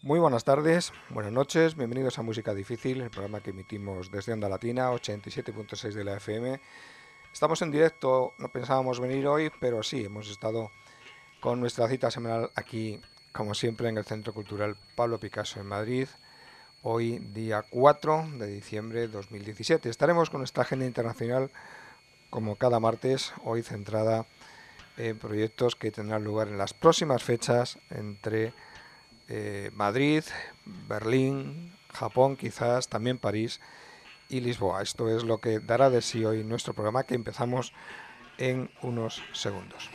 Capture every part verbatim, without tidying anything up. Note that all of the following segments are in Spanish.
Muy buenas tardes, buenas noches, bienvenidos a Música Difícil, el programa que emitimos desde Onda Latina, ochenta y siete punto seis de la F M. Estamos en directo, no pensábamos venir hoy, pero sí, hemos estado con nuestra cita semanal aquí, como siempre, en el Centro Cultural Pablo Picasso en Madrid. Hoy, día cuatro de diciembre de dos mil diecisiete. Estaremos con nuestra agenda internacional, como cada martes, hoy centrada en proyectos que tendrán lugar en las próximas fechas entre eh, Madrid, Berlín, Japón quizás, también París y Lisboa. Esto es lo que dará de sí hoy nuestro programa, que empezamos en unos segundos.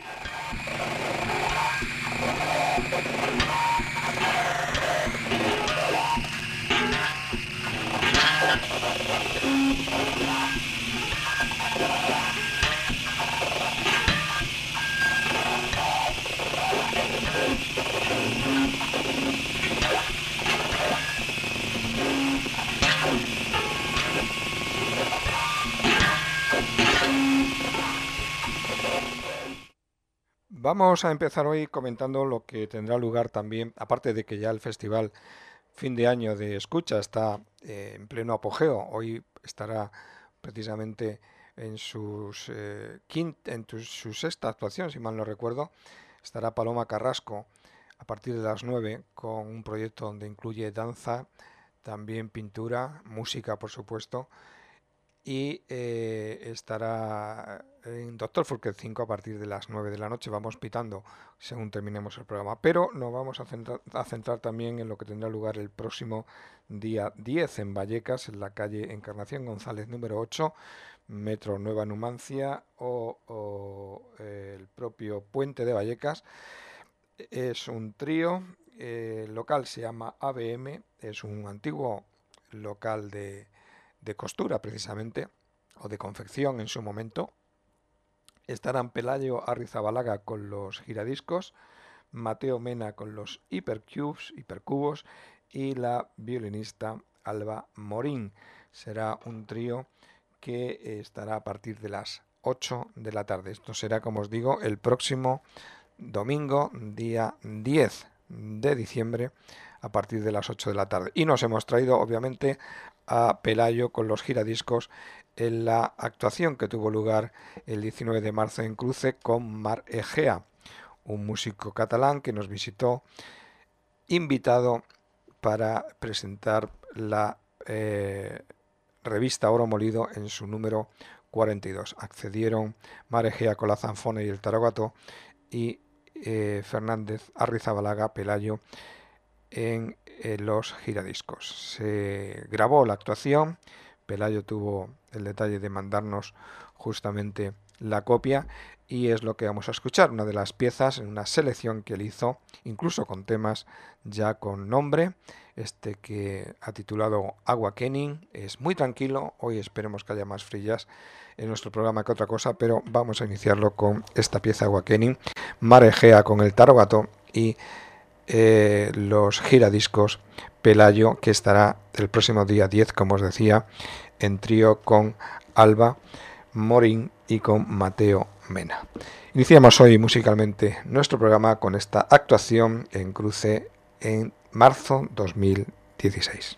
Vamos a empezar hoy comentando lo que tendrá lugar también, aparte de que ya el festival fin de año de escucha está eh, en pleno apogeo. Hoy estará precisamente en, sus, eh, quint, en tu, su sexta actuación, si mal no recuerdo. Estará Paloma Carrasco a partir de las nueve con un proyecto donde incluye danza, también pintura, música por supuesto, y eh, estará en Doctor Furket cinco a partir de las nueve de la noche. Vamos pitando según terminemos el programa, pero nos vamos a centrar, a centrar también en lo que tendrá lugar el próximo día diez en Vallecas, en la calle Encarnación González número ocho, Metro Nueva Numancia o, o eh, el propio Puente de Vallecas. Es un trío, eh, el local se llama A B M, es un antiguo local de de costura precisamente, o de confección en su momento. Estarán Pelayo Arrizabalaga con los giradiscos, Mateo Mena con los hipercubes, hipercubos y la violinista Alba Morín. Será un trío que estará a partir de las ocho de la tarde. Esto será, como os digo, el próximo domingo, día diez de diciembre, a partir de las ocho de la tarde. Y nos hemos traído, obviamente, a Pelayo con los giradiscos en la actuación que tuvo lugar el diecinueve de marzo en Cruce con Mar Egea, un músico catalán que nos visitó invitado para presentar la eh, revista Oro Molido en su número cuarenta y dos. Accedieron Mar Egea con la zanfona y el tarogato y eh, Fernández Arrizabalaga Pelayo en eh, los giradiscos. Se grabó la actuación, Pelayo tuvo el detalle de mandarnos justamente la copia y es lo que vamos a escuchar, una de las piezas en una selección que él hizo, incluso con temas ya con nombre, este que ha titulado Agua Kenning. Es muy tranquilo, hoy esperemos que haya más frillas en nuestro programa que otra cosa, pero vamos a iniciarlo con esta pieza Agua Kenning, Mar Egea con el tarogato y eh, los giradiscos Pelayo, que estará el próximo día diez, como os decía, en trío con Alba Morín y con Mateo Mena. Iniciamos hoy musicalmente nuestro programa con esta actuación en Cruce en marzo dos mil dieciséis.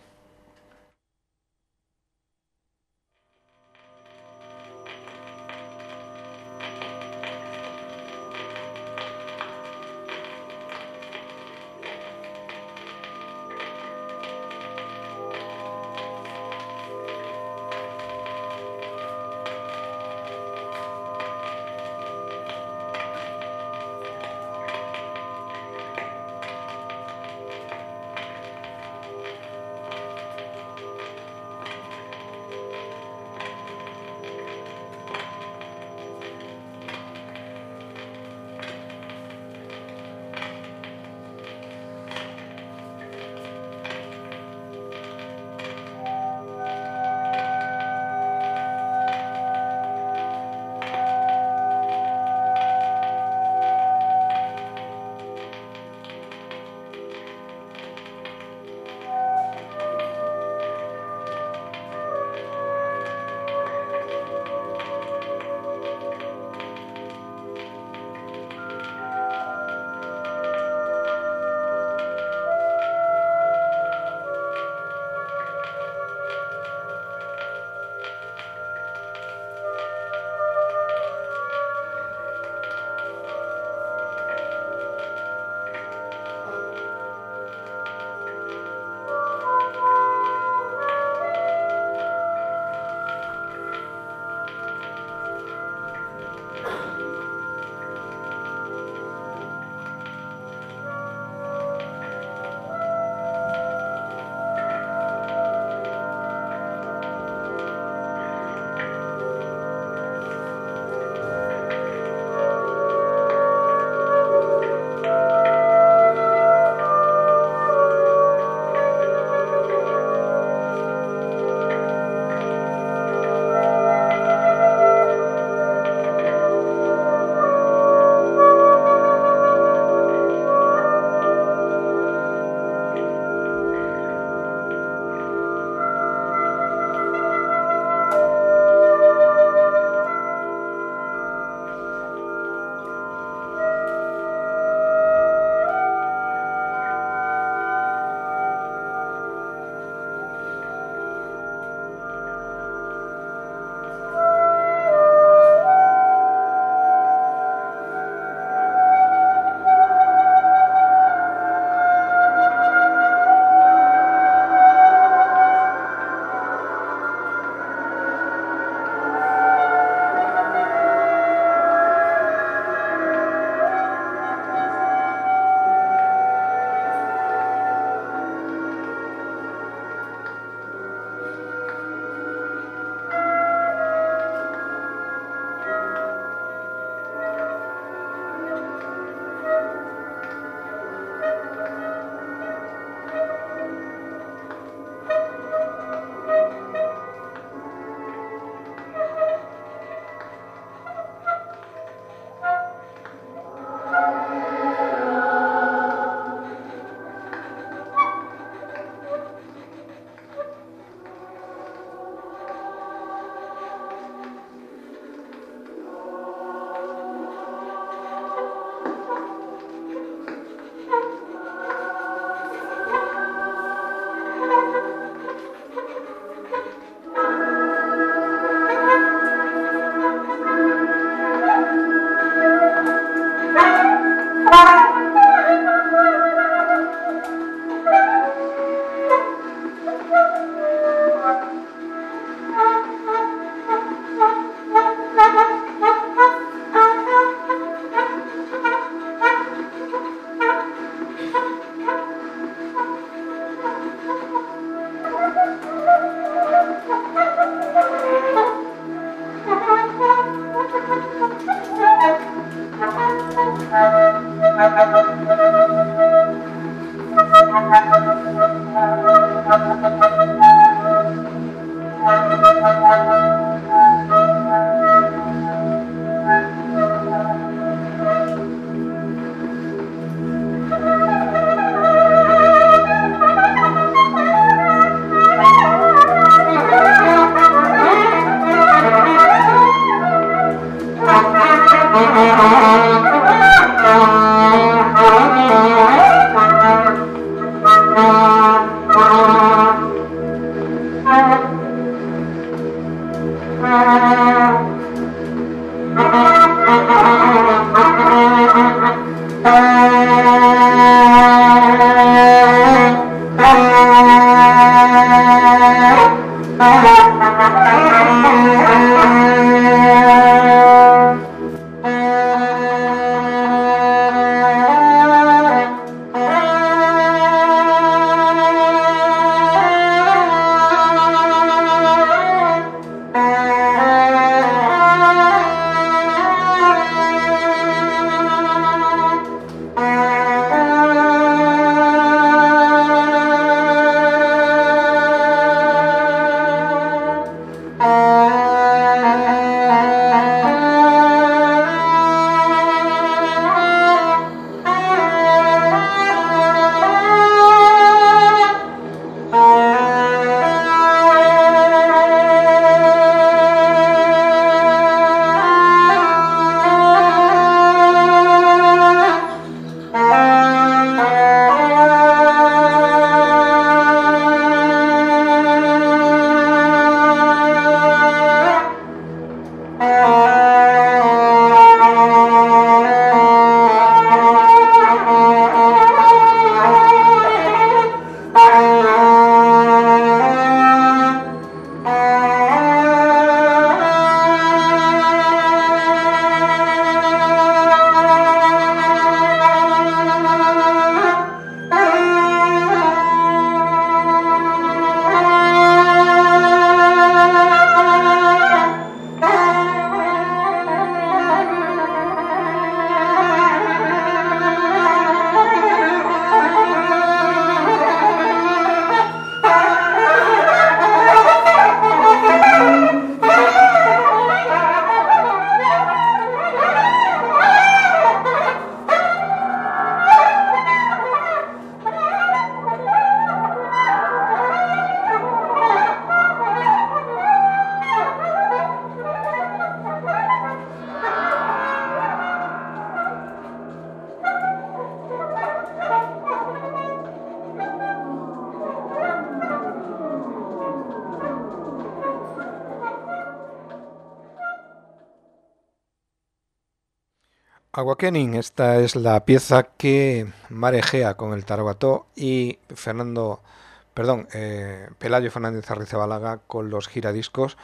Aguakenin, esta es la pieza que Marejea con el Tarabató y Fernando, perdón, eh, Pelayo Fernández Arrizabalaga con los giradiscos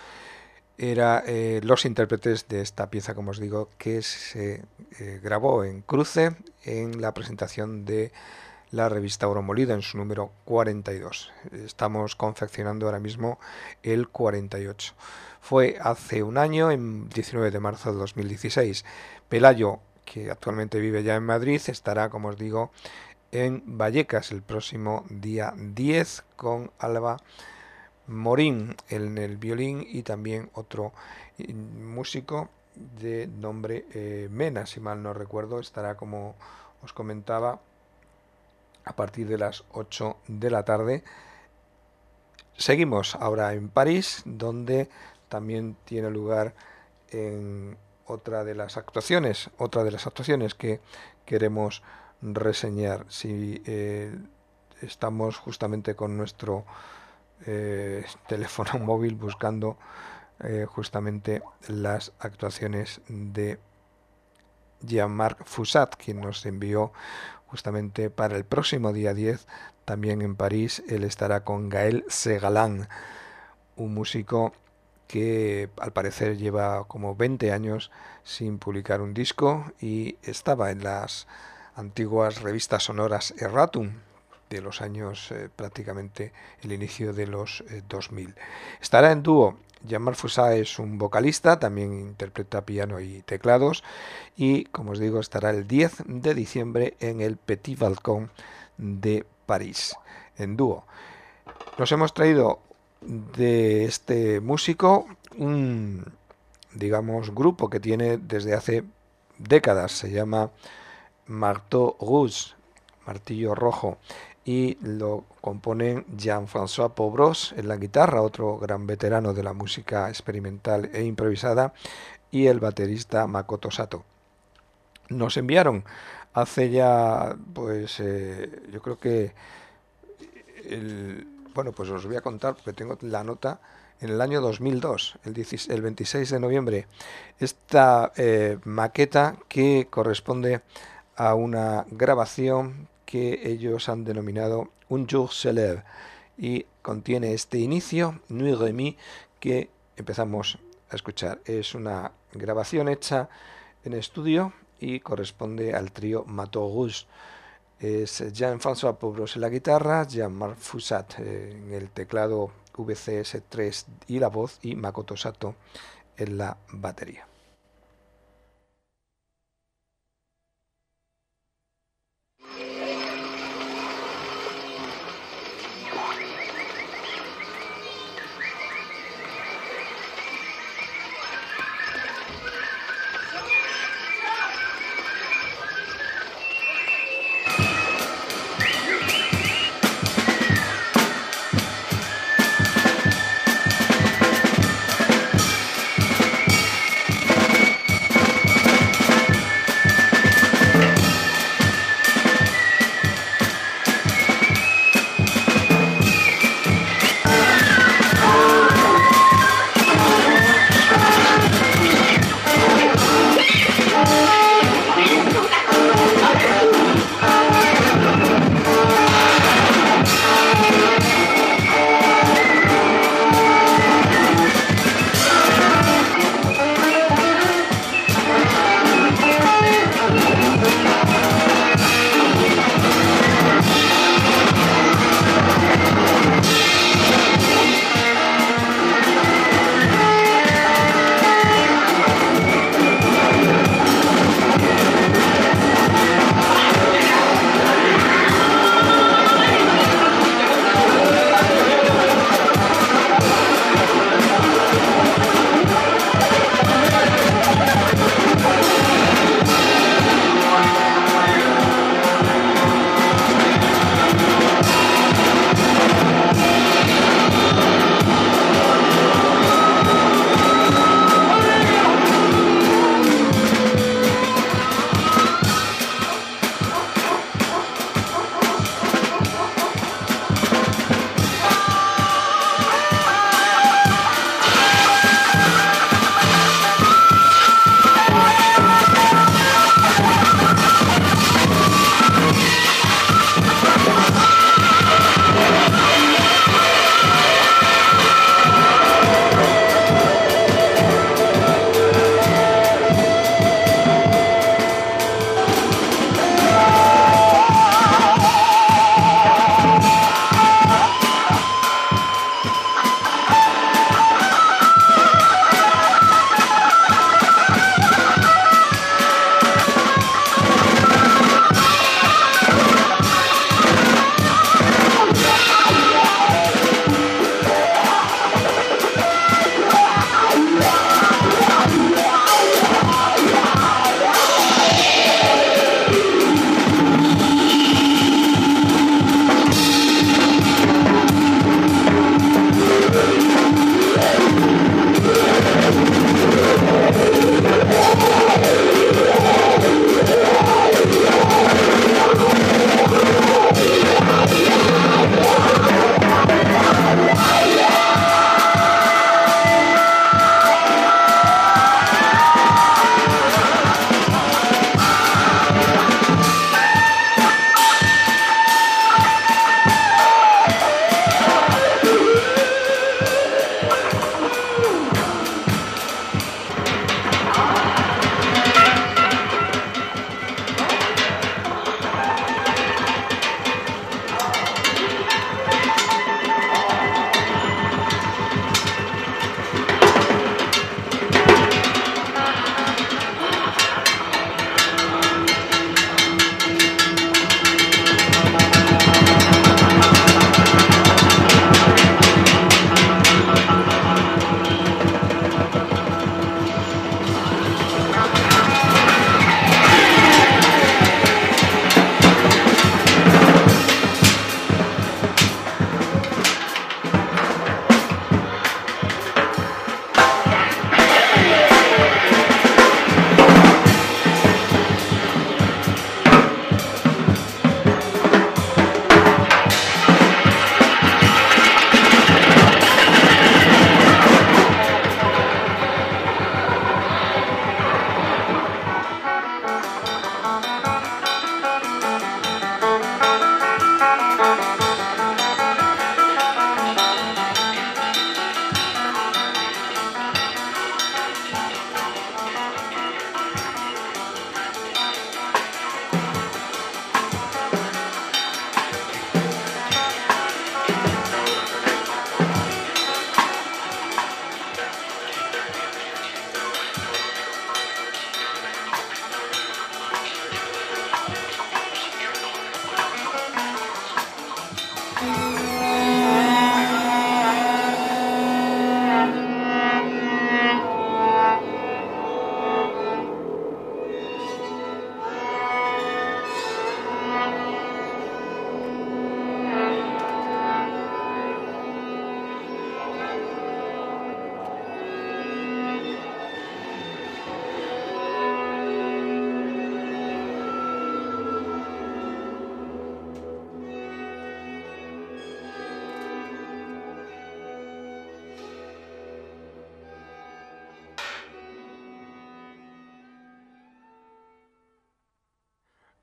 era eh, los intérpretes de esta pieza, como os digo, que se eh, grabó en Cruce en la presentación de la revista Oro Molido en su número cuarenta y dos. Estamos confeccionando ahora mismo el cuarenta y ocho. Fue hace un año, en diecinueve de marzo de dos mil dieciséis. Pelayo, que actualmente vive ya en Madrid, estará, como os digo, en Vallecas el próximo día diez con Alba Morín en el violín y también otro músico de nombre eh, Mena, si mal no recuerdo, estará, como os comentaba, a partir de las ocho de la tarde. Seguimos ahora en París, donde también tiene lugar en otra de las actuaciones, otra de las actuaciones que queremos reseñar. Si eh, estamos justamente con nuestro eh, teléfono móvil buscando eh, justamente las actuaciones de Jean-Marc Fusat, quien nos envió justamente para el próximo día diez, también en París. Él estará con Gaël Segalán, un músico que al parecer lleva como veinte años sin publicar un disco y estaba en las antiguas revistas sonoras Erratum de los años eh, prácticamente el inicio de los eh, dos mil. Estará en dúo Jean Marfusat es un vocalista, también interpreta piano y teclados y, como os digo, estará el diez de diciembre en el Petit Balcón de París, en dúo. Nos hemos traído de este músico un, digamos, grupo que tiene desde hace décadas, se llama Marteau Rouge, Martillo Rojo, y lo componen Jean-François Pobros en la guitarra, otro gran veterano de la música experimental e improvisada, y el baterista Makoto Sato. Nos enviaron hace ya, pues, eh, yo creo que, el, bueno, pues os voy a contar porque tengo la nota, en el año dos mil dos, el, el veintiséis de noviembre, esta eh, maqueta que corresponde a una grabación que ellos han denominado Un jour se lève y contiene este inicio, Nuit Remi, que empezamos a escuchar. Es una grabación hecha en estudio y corresponde al trío Marteau Rouge. Es Jean-François Pobros en la guitarra, Jean Marfusat en el teclado V C S tres y la voz, y Makoto Sato en la batería.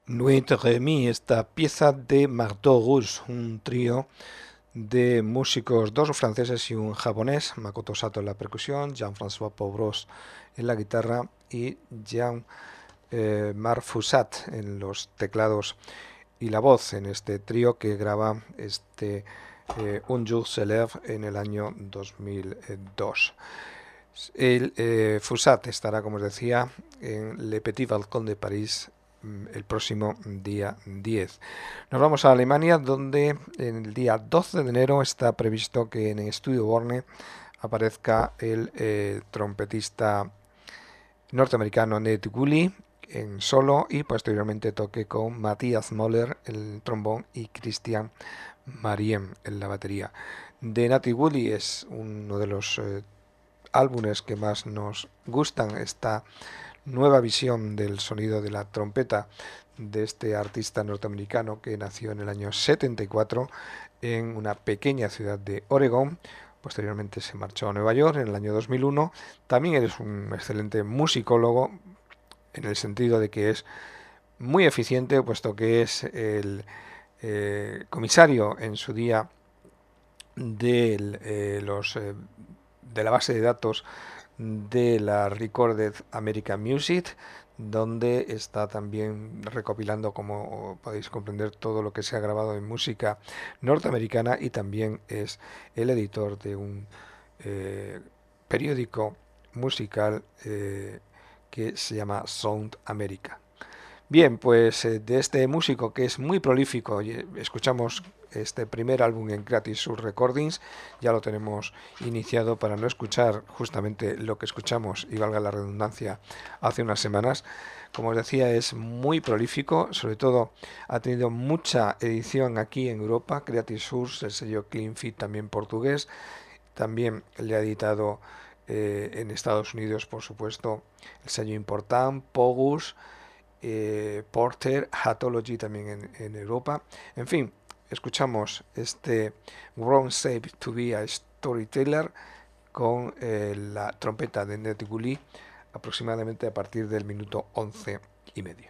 Nuit Remy, esta pieza de Marteau Rouge, un trío de músicos, dos franceses y un japonés, Makoto Sato en la percusión, Jean-François Pauvros en la guitarra y Jean eh, Marfusat en los teclados y la voz en este trío que graba este eh, Un jour se lève en el año dos mil dos. El eh, Fusat estará, como os decía, en Le Petit Balcón de París el próximo día diez. Nos vamos a Alemania, donde en el día doce de enero está previsto que en el Estudio Borne aparezca el eh, trompetista norteamericano Ned Woolley en solo y posteriormente toque con Matthias Moller el trombón y Christian Marien en la batería. De Ned Woolley es uno de los eh, álbumes que más nos gustan, esta nueva visión del sonido de la trompeta de este artista norteamericano que nació en el año setenta y cuatro en una pequeña ciudad de Oregón. Posteriormente se marchó a Nueva York en el año dos mil uno. También eres un excelente musicólogo en el sentido de que es muy eficiente, puesto que es el eh, comisario en su día de eh, los eh, de la base de datos de la Recorded American Music, donde está también recopilando, como podéis comprender, todo lo que se ha grabado en música norteamericana, y también es el editor de un eh, periódico musical eh, que se llama Sound America. Bien, pues eh, de este músico que es muy prolífico, escuchamos este primer álbum en Creative Source Recordings, ya lo tenemos iniciado para no escuchar justamente lo que escuchamos, y valga la redundancia, hace unas semanas. Como os decía, es muy prolífico, sobre todo ha tenido mucha edición aquí en Europa, Creative Source, el sello Clean Fit también portugués, también le ha editado eh, en Estados Unidos, por supuesto, el sello Important, Pogus, Eh, Porter, Hathology también en, en Europa. En fin, escuchamos este Wrong Shape to be a Storyteller con eh, la trompeta de Ned Woolley aproximadamente a partir del minuto once y medio.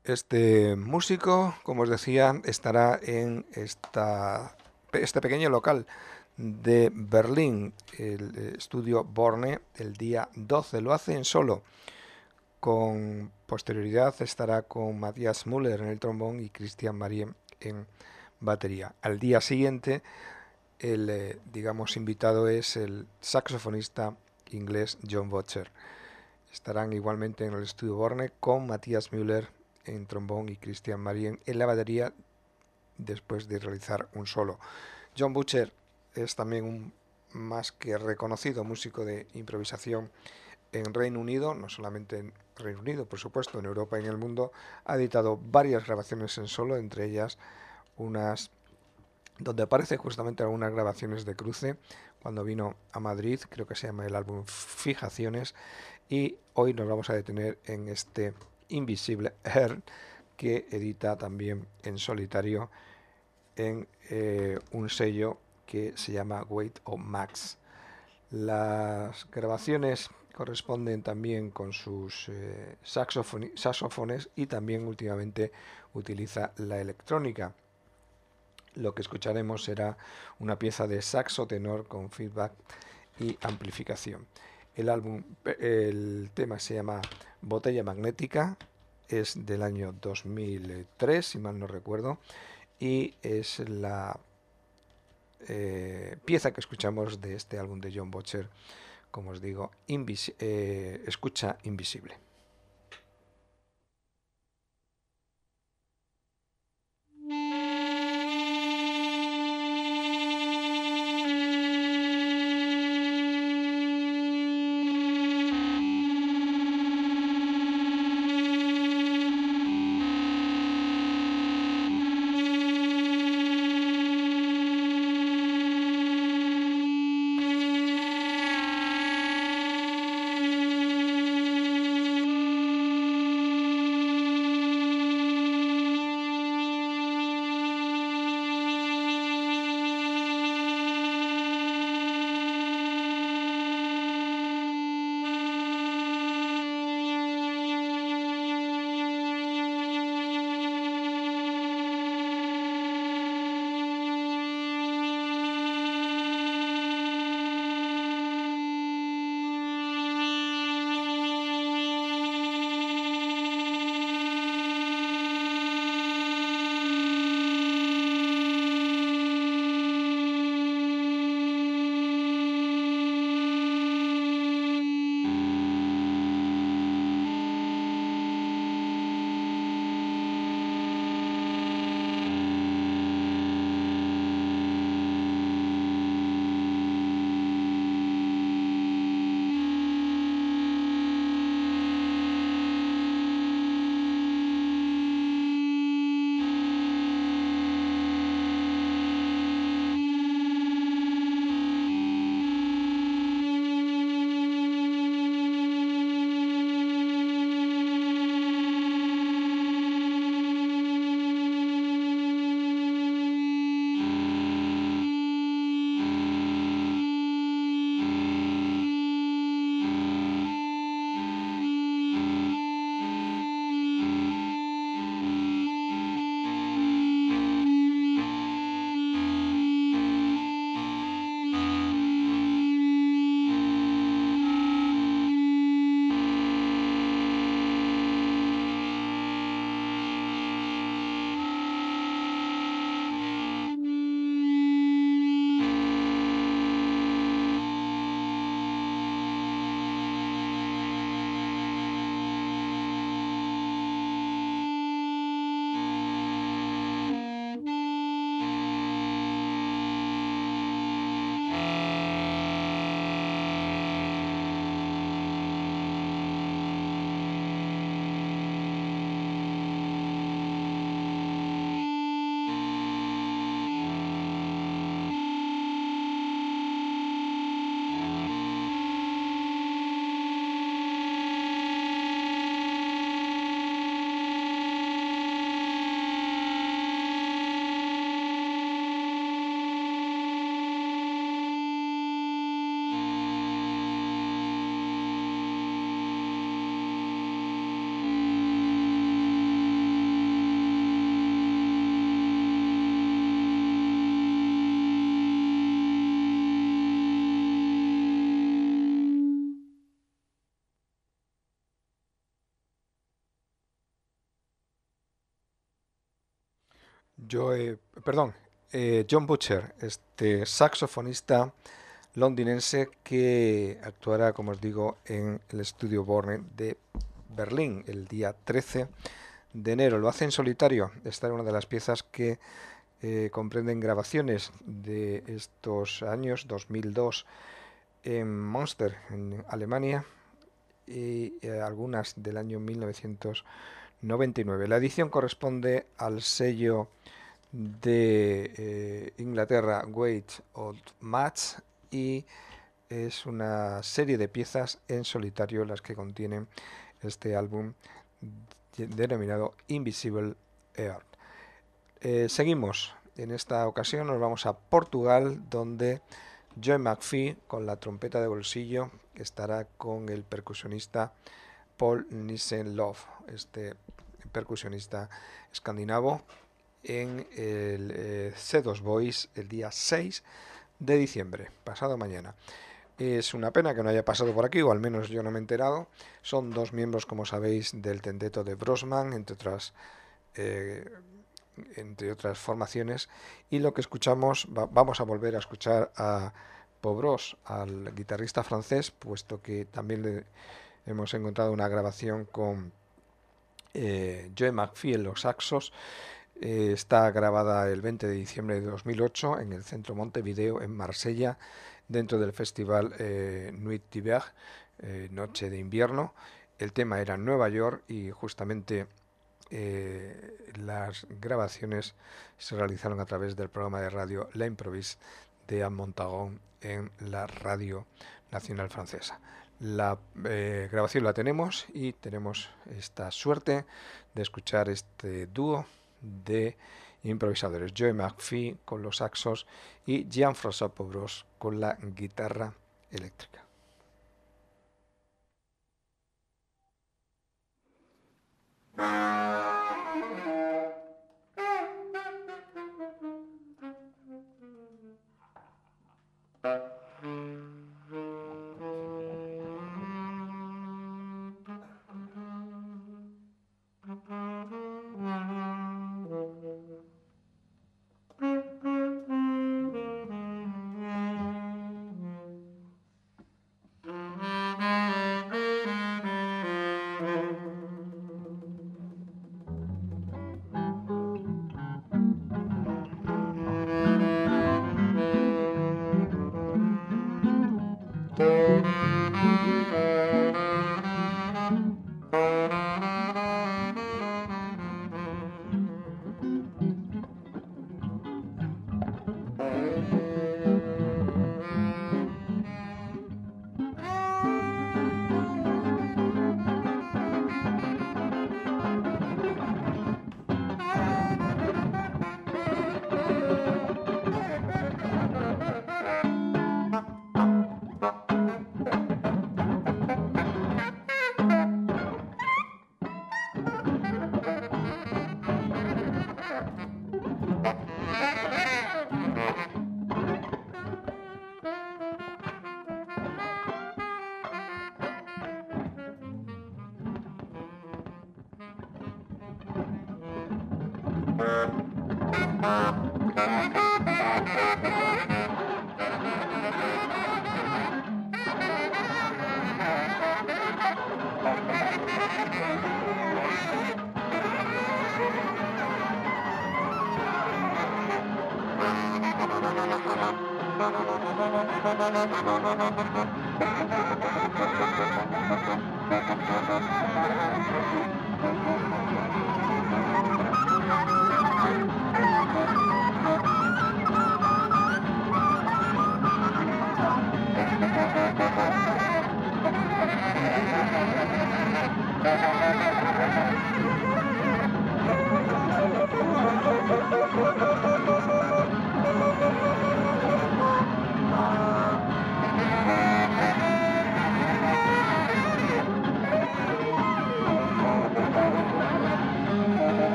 Este músico, como os decía, estará en esta, este pequeño local de Berlín, el eh, estudio Borne, el día doce. Lo hace en solo. Con posterioridad estará con Matthias Müller en el trombón y Christian Marien en batería. Al día siguiente, el, eh, digamos, invitado es el saxofonista inglés John Butcher. Estarán igualmente en el estudio Borne con Matthias Müller en trombón y Christian Marien en la batería después de realizar un solo. John Butcher es también un más que reconocido músico de improvisación en Reino Unido, no solamente en Reino Unido, por supuesto, en Europa y en el mundo. Ha editado varias grabaciones en solo, entre ellas unas donde aparece justamente algunas grabaciones de cruce cuando vino a Madrid, creo que se llama el álbum Fijaciones, y hoy nos vamos a detener en este Invisible Air que edita también en solitario en eh, un sello que se llama Weight of Max. Las grabaciones corresponden también con sus eh, saxofones y también últimamente utiliza la electrónica. Lo que escucharemos será una pieza de saxo tenor con feedback y amplificación. El álbum, el tema se llama Botella Magnética, es del año dos mil tres, si mal no recuerdo, y es la eh, pieza que escuchamos de este álbum de John Butcher, como os digo, Invis eh, Escucha Invisible. Joe, perdón, eh, John Butcher, este saxofonista londinense que actuará, como os digo, en el estudio Borne de Berlín el día trece de enero. Lo hace en solitario. Esta es una de las piezas que eh, comprenden grabaciones de estos años, dos mil dos en Münster, en Alemania, y eh, algunas del año mil novecientos noventa y nueve. La edición corresponde al sello de eh, Inglaterra, Wait Old Match, y es una serie de piezas en solitario las que contienen este álbum denominado Invisible Earth. Eh, seguimos. En esta ocasión nos vamos a Portugal, donde Joe McPhee, con la trompeta de bolsillo, estará con el percusionista Paul Nissen-Love, este percusionista escandinavo, en el eh, C dos Boys el día seis de diciembre, pasado mañana. Es una pena que no haya pasado por aquí, o al menos yo no me he enterado. Son dos miembros, como sabéis, del Tenteto de Brosman, entre otras, eh, entre otras formaciones. Y lo que escuchamos, va, vamos a volver a escuchar a Pobros, al guitarrista francés, puesto que también le hemos encontrado una grabación con eh, Joe McPhee en los saxos. Eh, está grabada el veinte de diciembre de dos mil ocho en el Centro Montevideo, en Marsella, dentro del festival eh, Nuit d'hiver, eh, Noche de Invierno. El tema era Nueva York y justamente eh, las grabaciones se realizaron a través del programa de radio La Improvise de Anne Montagon en la Radio Nacional Francesa. La eh, grabación la tenemos y tenemos esta suerte de escuchar este dúo de improvisadores, Joe McPhee con los saxos y Jean-François Pobros con la guitarra eléctrica.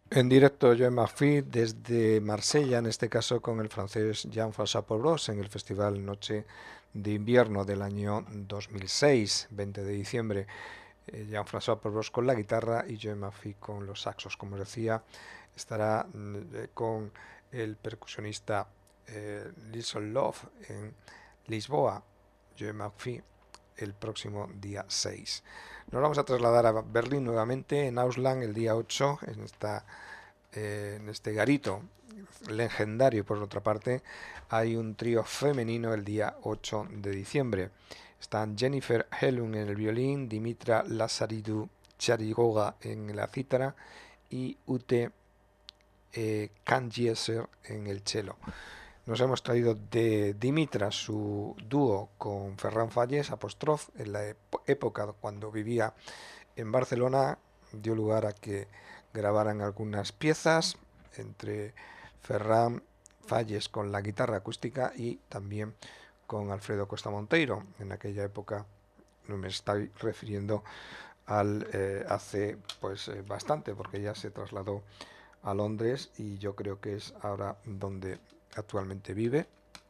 En directo Joe McPhee desde Marsella, en este caso con el francés Jean-François Pobros en el Festival Noche de Invierno del año dos mil seis, veinte de diciembre. Eh, Jean-François Pobros con la guitarra y Joe McPhee con los saxos. Como os decía, estará eh, con el percusionista eh, Lison Love en Lisboa, Joe McPhee, el próximo día seis. Nos vamos a trasladar a Berlín nuevamente, en Ausland, el día ocho, en, esta, eh, en este garito legendario. Por otra parte, hay un trío femenino el día ocho de diciembre. Están Jennifer Helung en el violín, Dimitra Lazaridou Charigoga en la cítara y Ute eh, Kangieser en el cello. Nos hemos traído de Dimitra su dúo con Ferran Falles, Apostrof, en la época cuando vivía en Barcelona, dio lugar a que grabaran algunas piezas entre Ferran Falles con la guitarra acústica y también con Alfredo Costa Monteiro. En aquella época no me estoy refiriendo al eh, hace pues eh, bastante, porque ya se trasladó a Londres y yo creo que es ahora donde actualmente vive.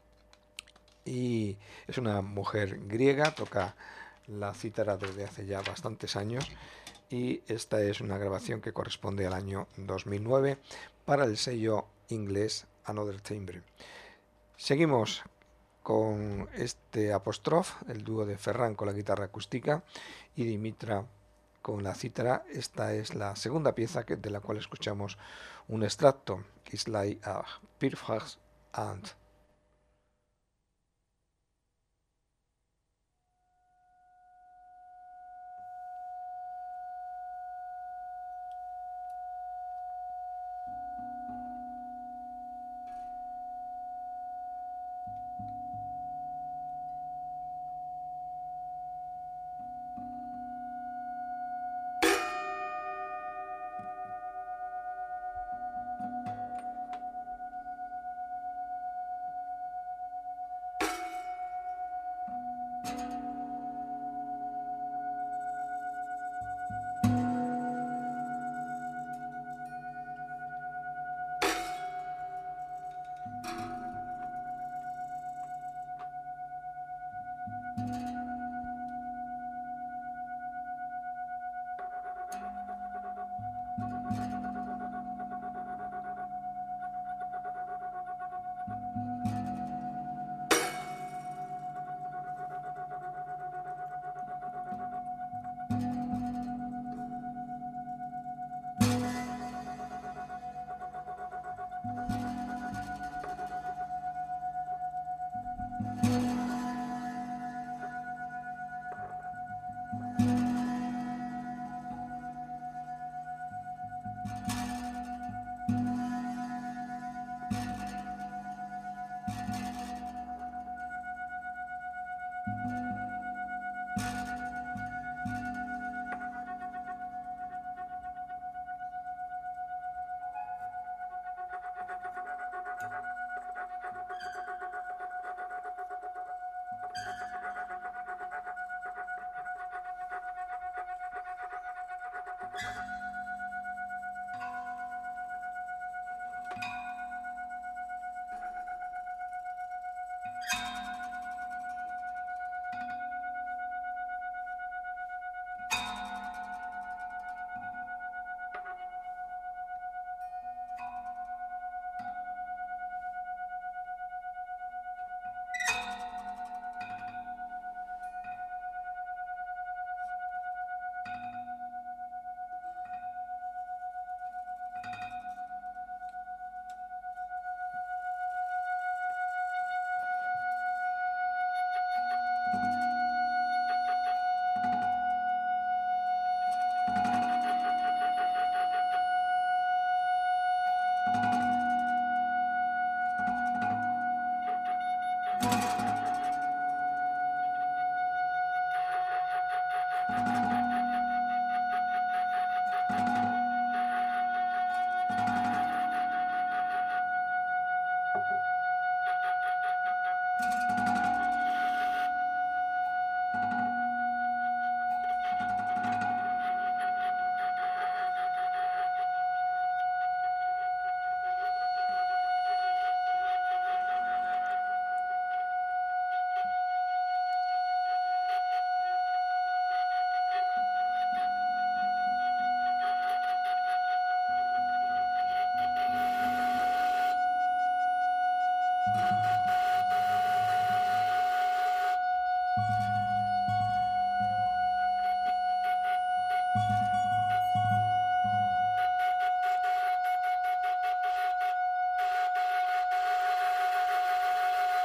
Y es una mujer griega, toca la cítara desde hace ya bastantes años y esta es una grabación que corresponde al año dos mil nueve para el sello inglés Another Timbre. Seguimos con este Apostrof, el dúo de Ferran con la guitarra acústica y Dimitra con la cítara. Esta es la segunda pieza que, de la cual escuchamos un extracto, que es like a Perfect and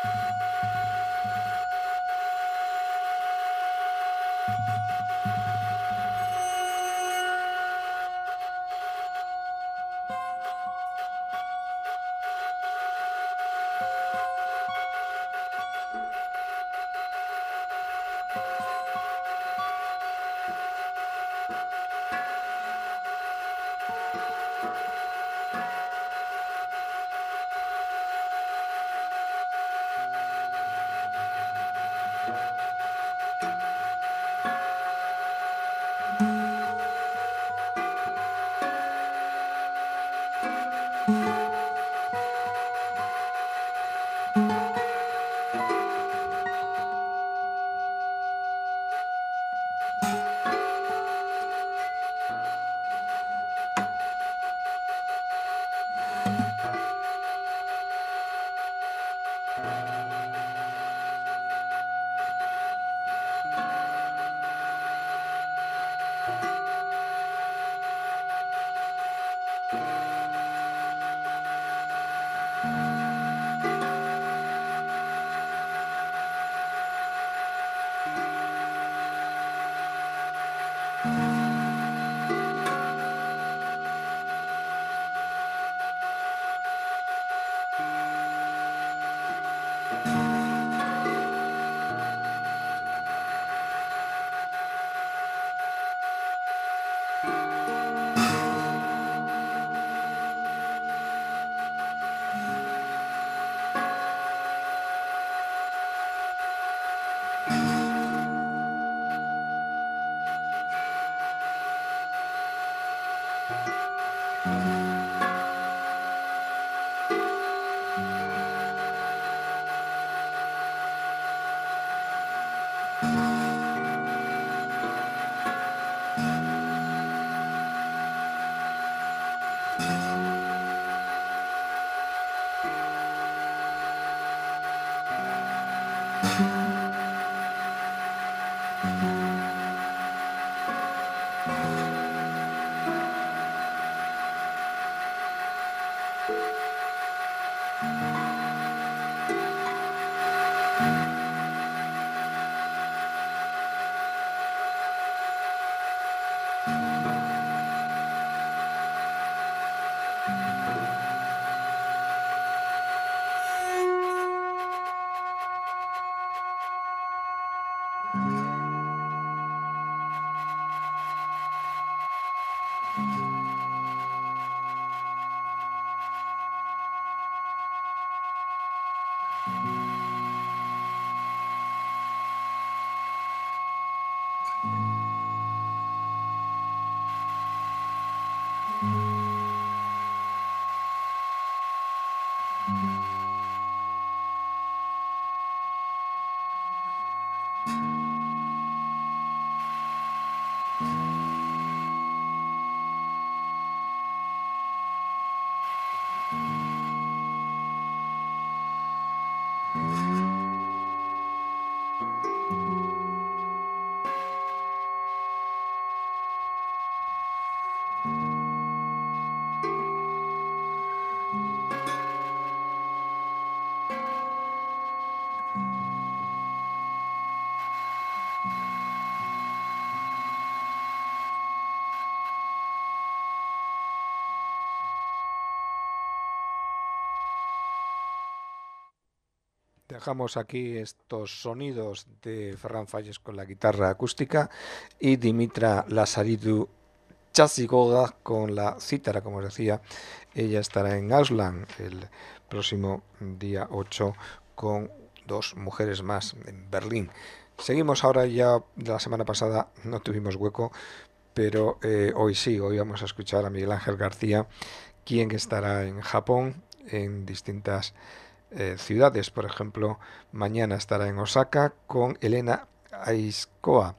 Dejamos aquí estos sonidos de Ferran Falles con la guitarra acústica y Dimitra Lazaridou Chasigoga con la cítara, como os decía. Ella estará en Ausland el próximo día ocho con dos mujeres más en Berlín. Seguimos ahora, ya de la semana pasada no tuvimos hueco, pero eh, hoy sí, hoy vamos a escuchar a Miguel Ángel García, quien estará en Japón en distintas eh, ciudades. Por ejemplo, mañana estará en Osaka con Elena Aiskoa.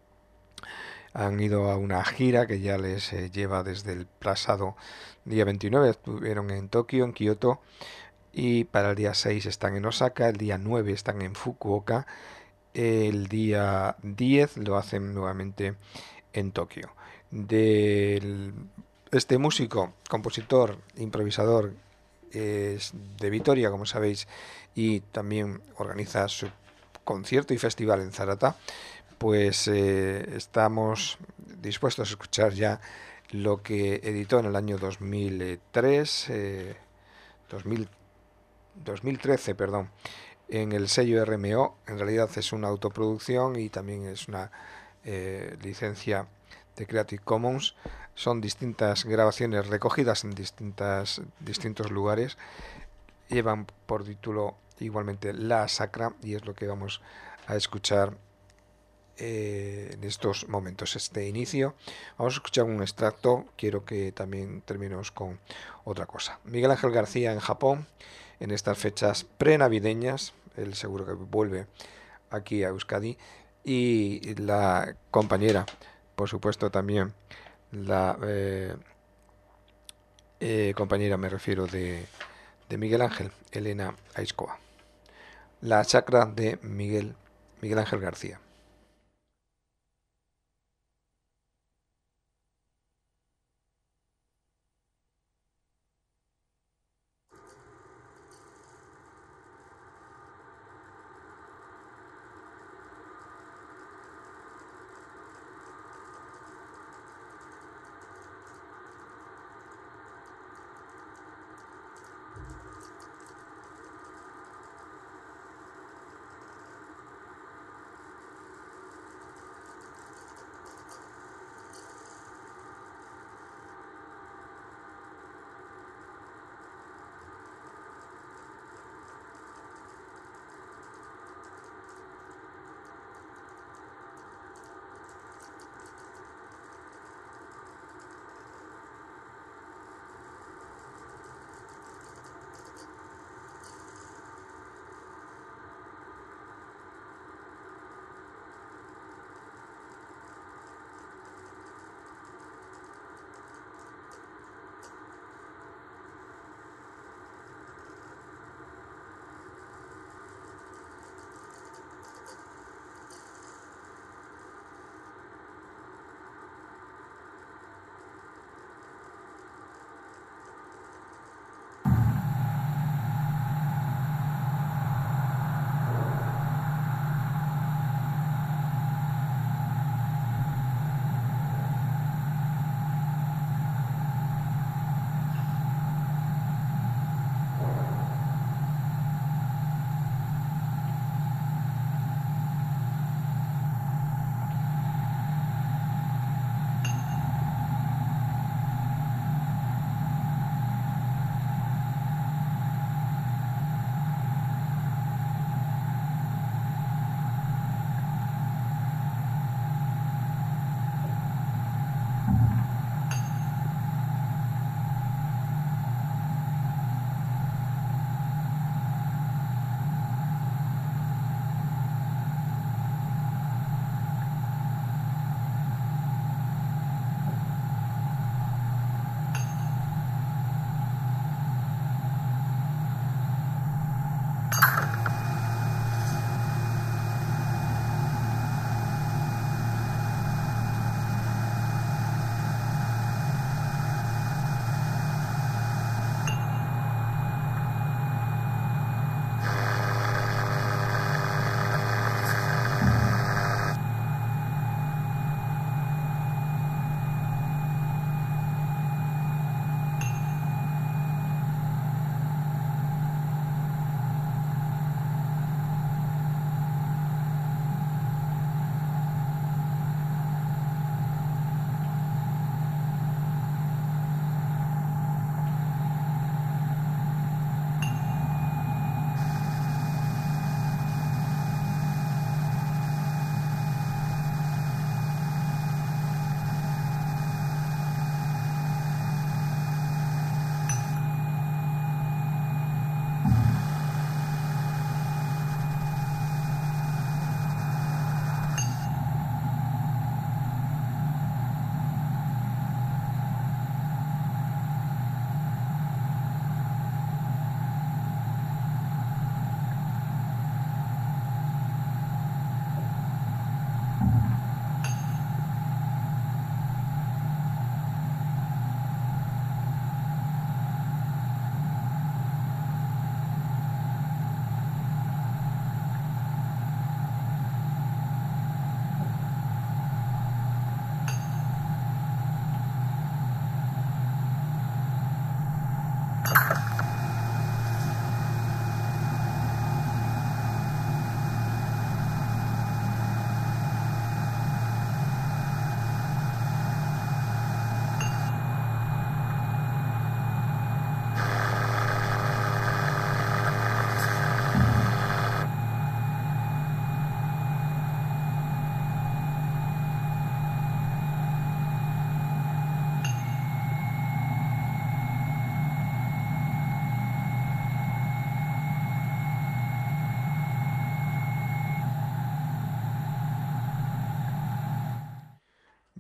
Han ido a una gira que ya les eh, lleva desde el pasado día veintinueve. Estuvieron en Tokio, en Kioto, y para el día seis están en Osaka, el día nueve están en Fukuoka, el día diez lo hacen nuevamente en Tokio. De este músico, compositor, improvisador es de Vitoria, como sabéis, y también organiza su concierto y festival en Zarata, pues eh, estamos dispuestos a escuchar ya lo que editó en el año dos mil tres, eh, dos mil, dos mil trece, perdón, en el sello R M O. En realidad es una autoproducción y también es una eh, licencia de Creative Commons. Son distintas grabaciones recogidas en distintas, distintos lugares. Llevan por título igualmente La Sacra y es lo que vamos a escuchar eh, en estos momentos, este inicio. Vamos a escuchar un extracto. Quiero que también terminemos con otra cosa. Miguel Ángel García en Japón, en estas fechas prenavideñas, él seguro que vuelve aquí a Euskadi, y la compañera, por supuesto también, la eh, eh, compañera, me refiero, de, de Miguel Ángel, Elena Aizkoa. La chacra de Miguel, Miguel Ángel García.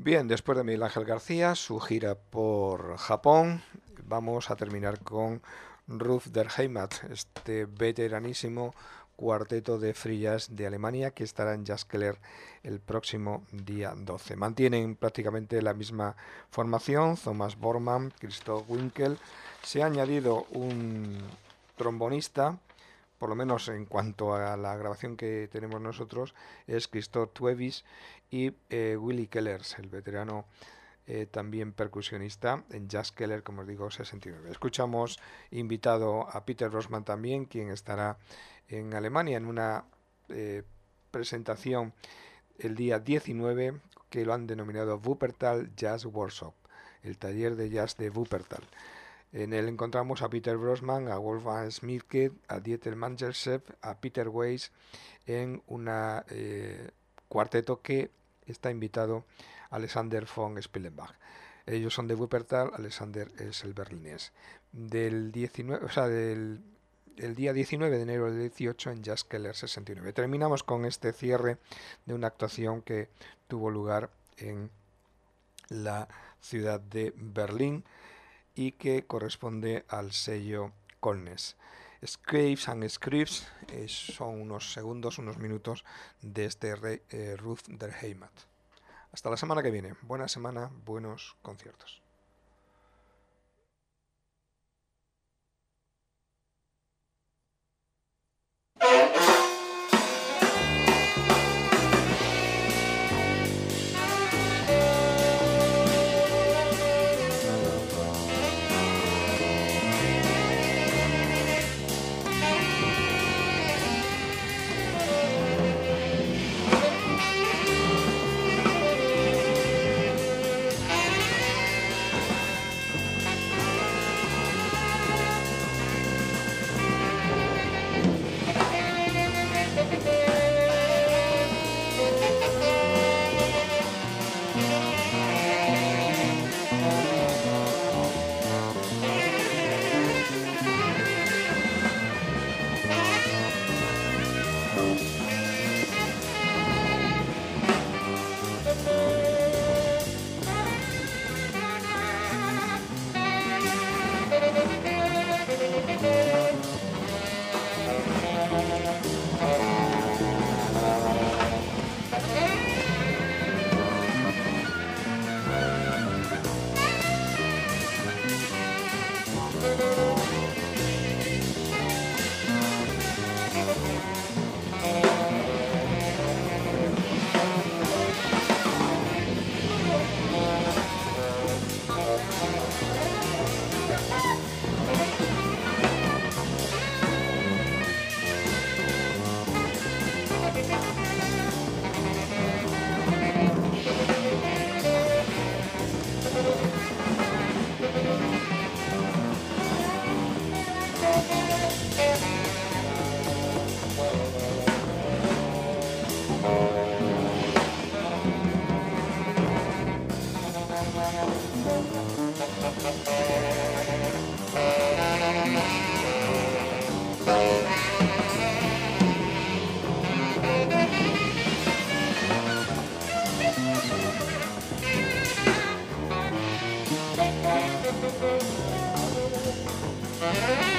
Bien, después de Miguel Ángel García, su gira por Japón, vamos a terminar con Ruf der Heimat, este veteranísimo cuarteto de free jazz de Alemania que estará en Jazzkeller el próximo día doce. Mantienen prácticamente la misma formación: Thomas Bormann, Christoph Winkel. Se ha añadido un trombonista, por lo menos en cuanto a la grabación que tenemos nosotros, es Christoph Twebis y eh, Willy Kellers, el veterano eh, también percusionista en Jazzkeller, como os digo, sesenta y nueve. Escuchamos invitado a Peter Grossman también, quien estará en Alemania en una eh, presentación el día diecinueve que lo han denominado Wuppertal Jazz Workshop, el taller de jazz de Wuppertal. En él encontramos a Peter Grossman, a Wolfgang Schmidtke, a Dieter Mangerschew, a Peter Weiss en un eh, cuarteto que está invitado Alexander von Spielenbach. Ellos son de Wuppertal, Alexander es el berlinés. Del diecinueve, o sea, del el día diecinueve de enero del dieciocho en Jazzkeller sesenta y nueve. Terminamos con este cierre de una actuación que tuvo lugar en la ciudad de Berlín y que corresponde al sello Colnes. Scrapes and Scripts eh, son unos segundos, unos minutos de este re, eh, Ruf der Heimat. Hasta la semana que viene. Buena semana, buenos conciertos. Thank you.